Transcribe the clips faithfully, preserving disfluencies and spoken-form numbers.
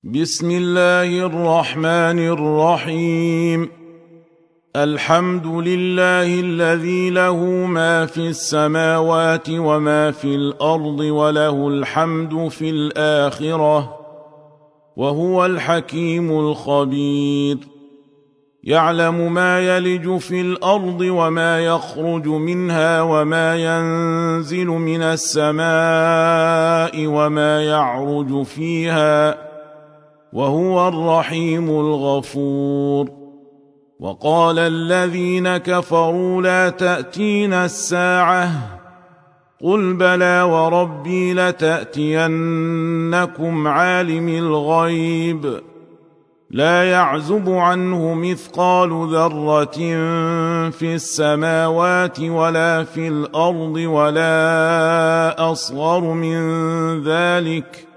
بسم الله الرحمن الرحيم. الحمد لله الذي له ما في السماوات وما في الأرض وله الحمد في الآخرة وهو الحكيم الخبير. يعلم ما يلج في الأرض وما يخرج منها وما ينزل من السماء وما يعرج فيها وهو الرحيم الغفور. وقال الذين كفروا لا تأتينا الساعة قل بلى وربي لتأتينكم عالم الغيب لا يعزب عنه مثقال ذرة في السماوات ولا في الأرض ولا أصغر من ذلك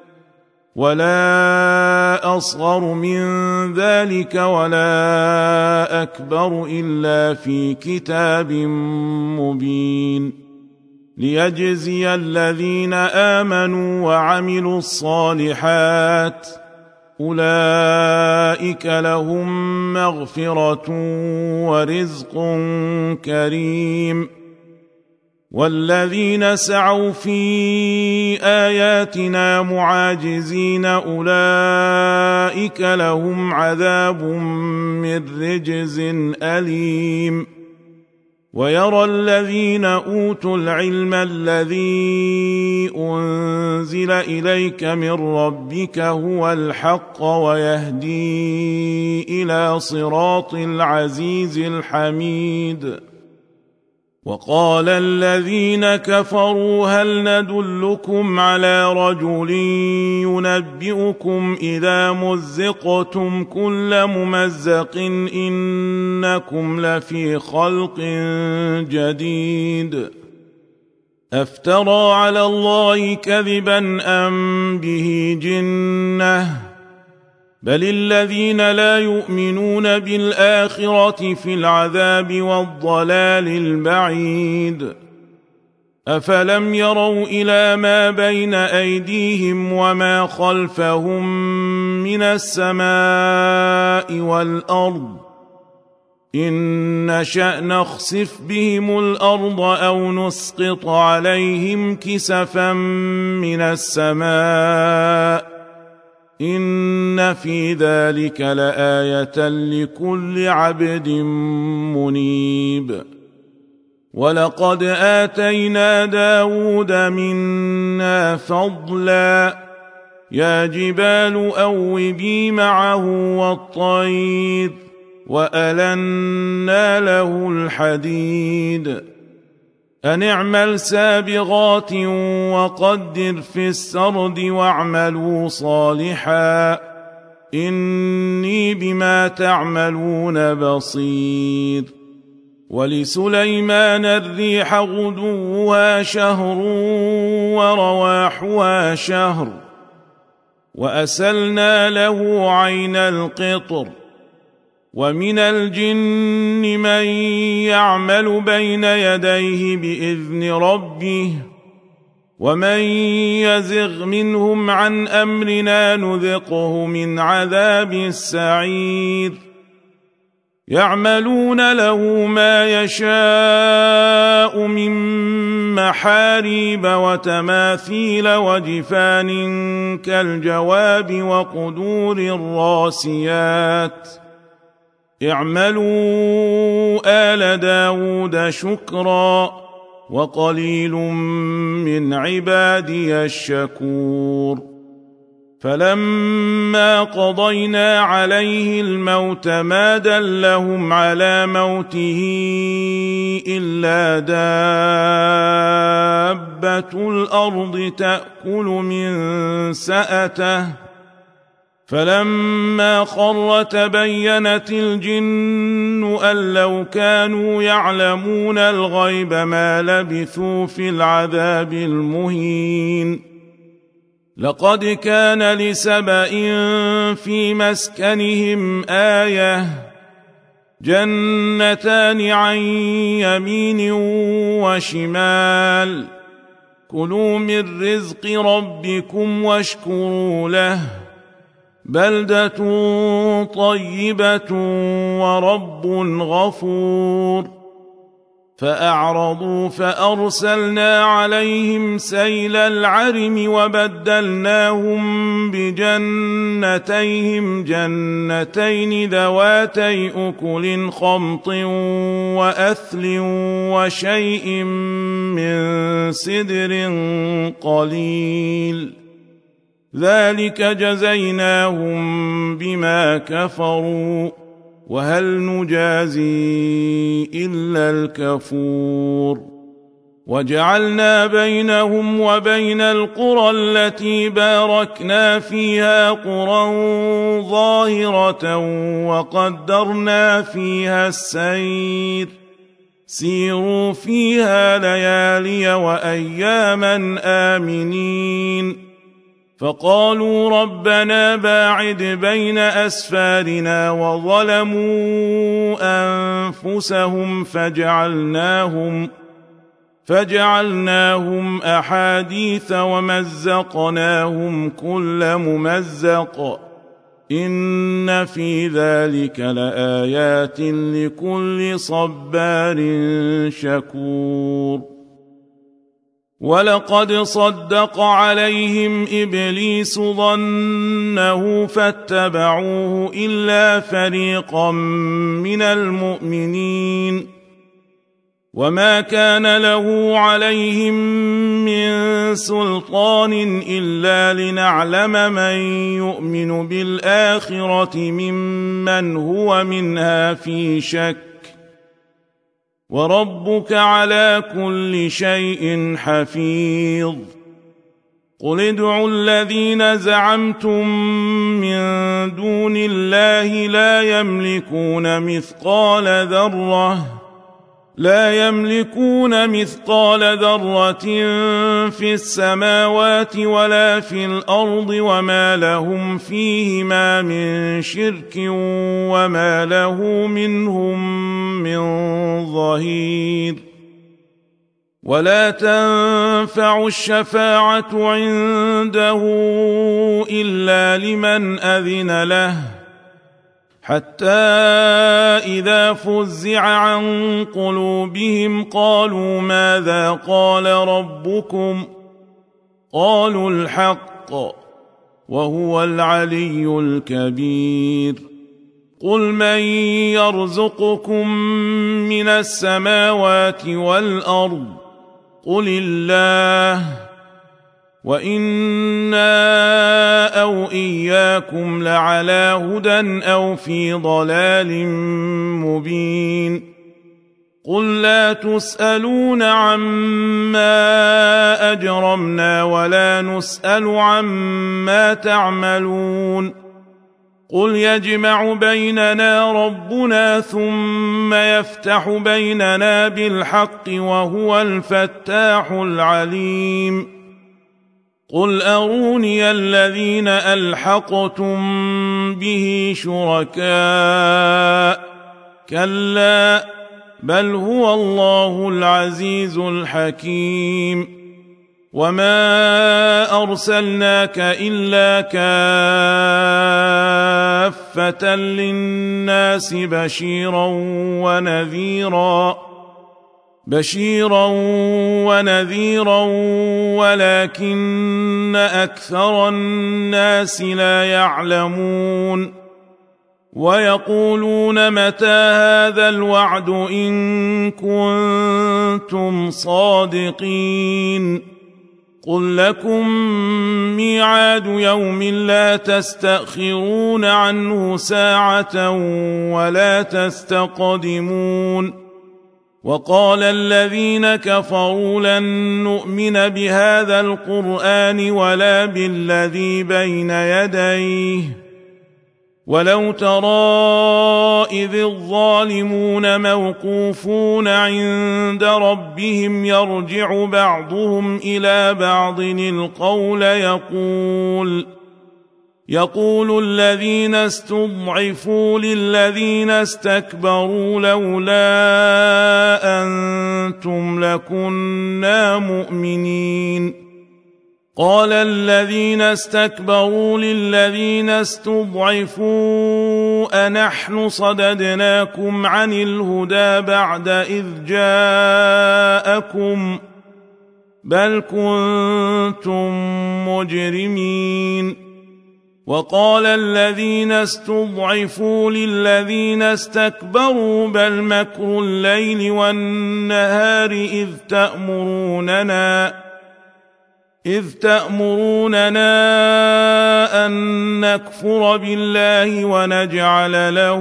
ولا أصغر من ذلك ولا أكبر إلا في كتاب مبين ليجزي الذين آمنوا وعملوا الصالحات أولئك لهم مغفرة ورزق كريم. والذين سعوا في آياتنا معاجزين أولئك لهم عذاب من رجز أليم. ويرى الذين أوتوا العلم الذي أنزل إليك من ربك هو الحق ويهدي إلى صراط العزيز الحميد. وقال الذين كفروا هل ندلكم على رجل ينبئكم إذا مزقتم كل ممزق إنكم لفي خلق جديد أفترى على الله كذبا أم به جنة بل الذين لا يؤمنون بالآخرة في العذاب والضلال البعيد. أفلم يروا إلى ما بين أيديهم وما خلفهم من السماء والأرض إن نشأ نخسف بهم الأرض أو نسقط عليهم كسفا من السماء إن في ذلك لآية لكل عبد منيب. ولقد آتينا داود منا فضلا يا جبال أوبي معه والطير وألنا له الحديد أن اعمل سابغات وقدر في السرد واعملوا صالحا إني بما تعملون بصير. ولسليمان الريح غدوها شهر ورواحها شهر وأسلنا له عين القطر. ومن الجن من يعمل بين يديه بإذن ربه ومن يزغ منهم عن أمرنا نذقه من عذاب السعير. يعملون له ما يشاء من محاريب وتماثيل وجفان كالجواب وقدور الراسيات اعملوا آل داود شكرا وقليل من عبادي الشكور. فلما قضينا عليه الموت ما دلهم على موته إلا دابة الأرض تأكل من سأته فلما خر تبينت الجن أن لو كانوا يعلمون الغيب ما لبثوا في العذاب المهين. لقد كان لسبإ في مسكنهم آية جنتان عن يمين وشمال كلوا من رزق ربكم واشكروا له بلدة طيبة ورب غفور. فأعرضوا فأرسلنا عليهم سيل العرم وبدلناهم بجنتيهم جنتين ذواتي أكل خمط وأثل وشيء من سدر قليل ذلك جزيناهم بما كفروا وهل نجازي إلا الكفور. وجعلنا بينهم وبين القرى التي باركنا فيها قرى ظاهرة وقدرنا فيها السير سيروا فيها ليالي وأياما آمنين. فقالوا ربنا باعد بين أسفارنا وظلموا أنفسهم فجعلناهم فجعلناهم أحاديث ومزقناهم كل ممزق إن في ذلك لآيات لكل صبار شكور. ولقد صدق عليهم إبليس ظنه فاتبعوه إلا فريقا من المؤمنين وما كان له عليهم من سلطان إلا لنعلم من يؤمن بالآخرة ممن هو منها في شك وربك على كل شيء حفيظ. قل ادعوا الذين زعمتم من دون الله لا يملكون مثقال ذرة لا يملكون مثقال ذرة في السماوات ولا في الأرض وما لهم فيهما من شرك وما له منهم من ظهير. ولا تنفع الشفاعة عنده إلا لمن أذن له حتى إذا فزع عن قلوبهم قالوا ماذا قال ربكم قالوا الحق وهو العلي الكبير. قل من يرزقكم من السماوات والأرض قل الله وإنا أو إياكم لعلى هدى أو في ضلال مبين. قل لا تسألون عما أجرمنا ولا نسأل عما تعملون. قل يجمع بيننا ربنا ثم يفتح بيننا بالحق وهو الفتاح العليم. قل أروني الذين ألحقتم به شركاء كلا بل هو الله العزيز الحكيم. وما أرسلناك إلا كافة للناس بشيرا ونذيرا بشيرا ونذيرا ولكن أكثر الناس لا يعلمون. ويقولون متى هذا الوعد إن كنتم صادقين. قل لكم ميعاد يوم لا تستأخرون عنه ساعة ولا تستقدمون. وقال الذين كفروا لن نؤمن بهذا القرآن ولا بالذي بين يديه ولو ترى إذ الظالمون موقوفون عند ربهم يرجع بعضهم إلى بعض القول يقول يقول الذين استضعفوا للذين استكبروا لولا أنتم لكنا مؤمنين. قال الذين استكبروا للذين استضعفوا أنحن صددناكم عن الهدى بعد إذ جاءكم بل كنتم مجرمين وقال الذين استضعفوا للذين استكبروا بل مكر الليل والنهار إذ تأمروننا إذ تأمروننا أن نكفر بالله ونجعل له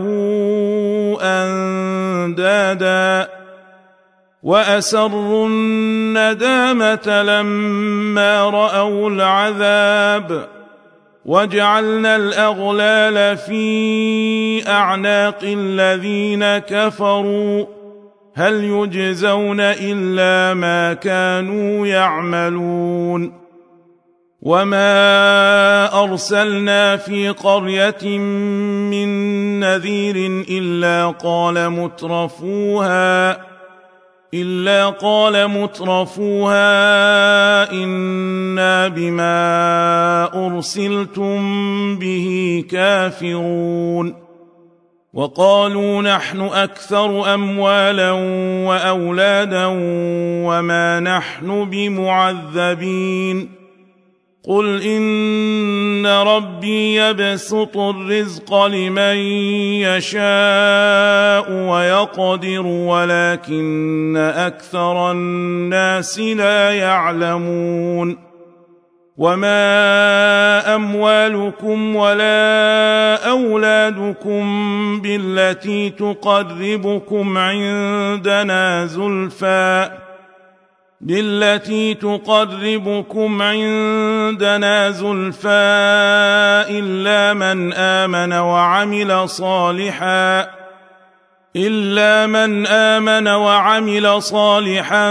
أندادا وأسروا الندامة لما رأوا العذاب وجعلنا الأغلال في أعناق الذين كفروا هل يجزون إلا ما كانوا يعملون وما أرسلنا في قرية من نذير إلا قال مترفوها إلا قال مترفوها إنا بما أرسلتم به كافرون وقالوا نحن أكثر أموالا وأولادا وما نحن بمعذبين قل إن ربي يبسط الرزق لمن يشاء ويقدر ولكن أكثر الناس لا يعلمون وما أموالكم ولا أولادكم بالتي تقربكم عندنا زلفى بالتي تقربكم عندنا زلفى إلا من آمن وعمل صالحا إلا من آمن وعمل صالحا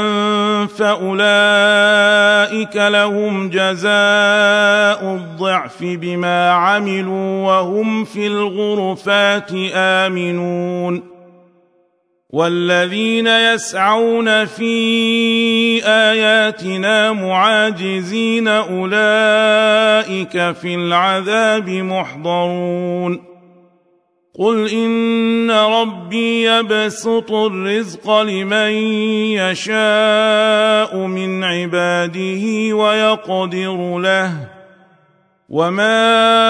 فأولئك لهم جزاء الضعف بما عملوا وهم في الغرفات آمنون والذين يسعون في آياتنا معاجزين أولئك في العذاب محضرون قل إن ربي يبسط الرزق لمن يشاء من عباده ويقدر له وما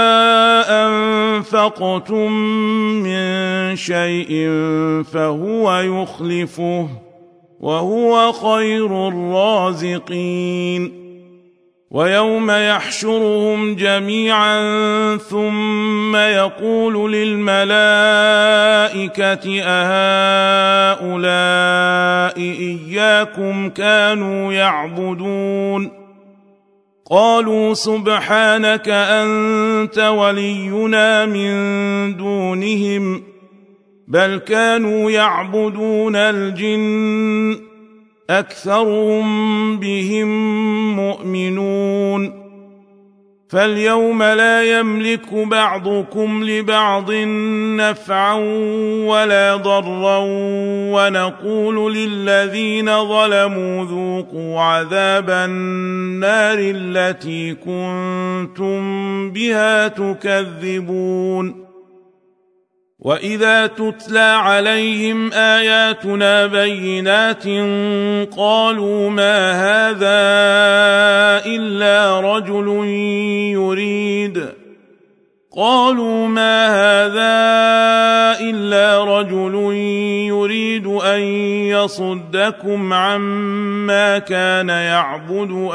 أنفقتم من شيء فهو يخلفه وهو خير الرازقين ويوم يحشرهم جميعا ثم يقول للملائكة أهؤلاء إياكم كانوا يعبدون قالوا سبحانك أنت ولينا من دونهم بل كانوا يعبدون الجن أكثرهم بهم مؤمنون فاليوم لا يملك بعضكم لبعض نفعا ولا ضرا ونقول للذين ظلموا ذوقوا عذاب النار التي كنتم بها تكذبون وإذا تتلى عليهم آياتنا بينات قالوا ما هذا إلا رجل يريد قالوا ما هذا إلا رجل يريد أن يصدكم عما كان يعبد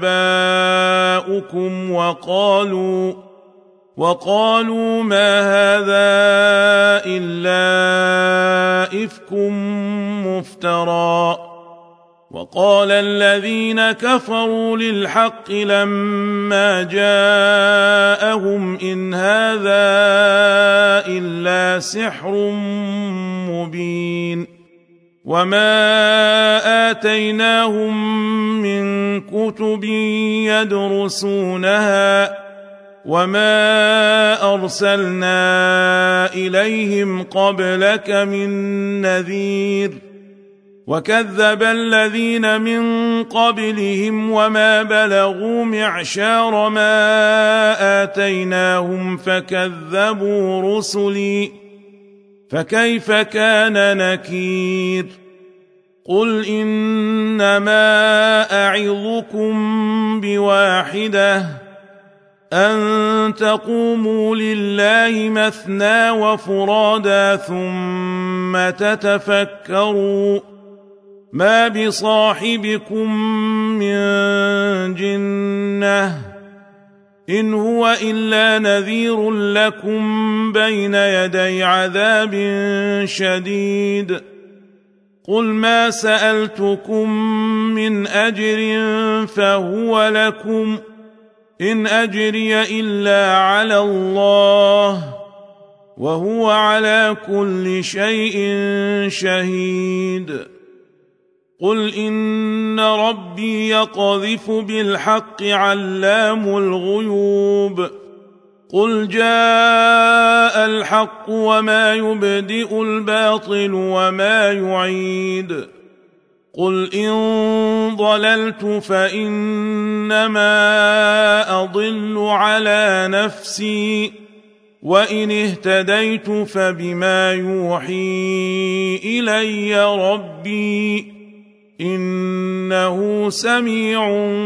آباؤكم وقالوا وقالوا ما هذا إلا إفك مفترى وقال الذين كفروا للحق لما جاءهم إن هذا إلا سحر مبين وما آتيناهم من كتب يدرسونها وما أرسلنا إليهم قبلك من نذير وكذب الذين من قبلهم وما بلغوا معشار ما آتيناهم فكذبوا رسلي فكيف كان نكير قل إنما أعظكم بواحدة أن تقوموا لله مثنى وفرادا ثم تتفكروا ما بصاحبكم من جنة إن هو إلا نذير لكم بين يدي عذاب شديد قل ما سألتكم من أجر فهو لكم إن أجري إلا على الله وهو على كل شيء شهيد قل إن ربي يقذف بالحق علام الغيوب قل جاء الحق وما يبدئ الباطل وما يعيد قل إن ضللت فإنما أضل على نفسي وإن اهتديت فبما يوحي إلي ربي إنه سميع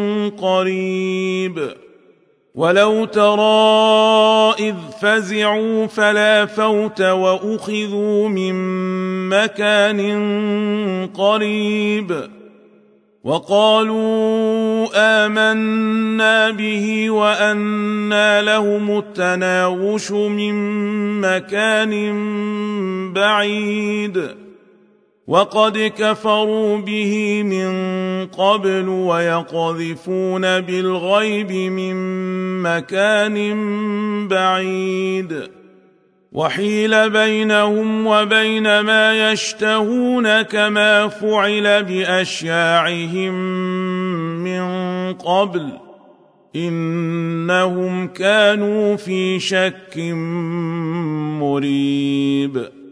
قريب ولو ترى إذ فزعوا فلا فوت وأخذوا من مكان قريب وقالوا آمنا به وأنى لهم التناوش من مكان بعيد وقد كفروا به من قبل ويقذفون بالغيب من مكان بعيد وحيل بينهم وبين ما يشتهون كما فعل بأشياعهم من قبل إنهم كانوا في شك مريب.